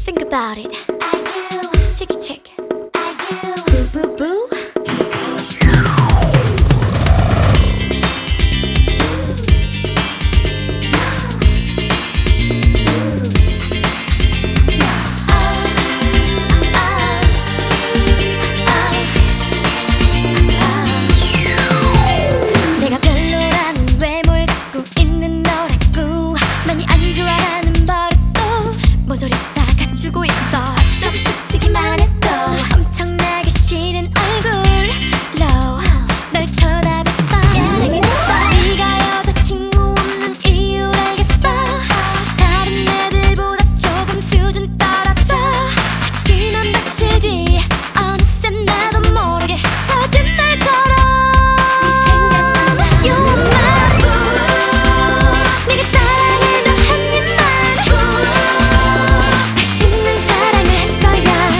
Think about it. Check it, check. Boo, boo, boo. 내가 별로라는 외모를 갖고 있는 너라고 많이 안 좋아하는 버릇도 모조리 다 갖추고 있어. 좀 스치기만 해도 엄청나게 싫은 얼굴로 널 쳐다봤어. 네가 여자친구 없는 이유를 알겠어. 다른 애들보다 조금 수준 떨어져. 하지만 며칠 뒤에 어느새 나도 모르게 거짓말처럼 You are my boo. 네가 사랑해줘 한 입만. 맛있는 사랑을 할 거야.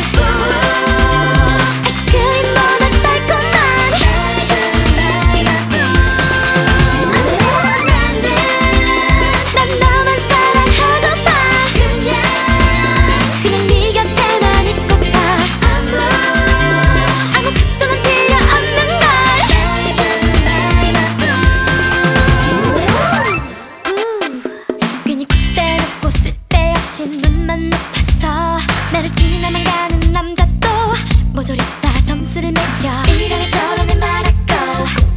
아이스크림보다 달콤한. 난 너만 사랑하고파. 그냥 네 곁에만 있고파. 아무 각도는 필요 없는 걸. 괜히 콧대 놓고 쓸데없이 눈만 높아서 나를 지나만 가는 남자도 모조리 다 점수를 매겨. 이러네 저러네 말하고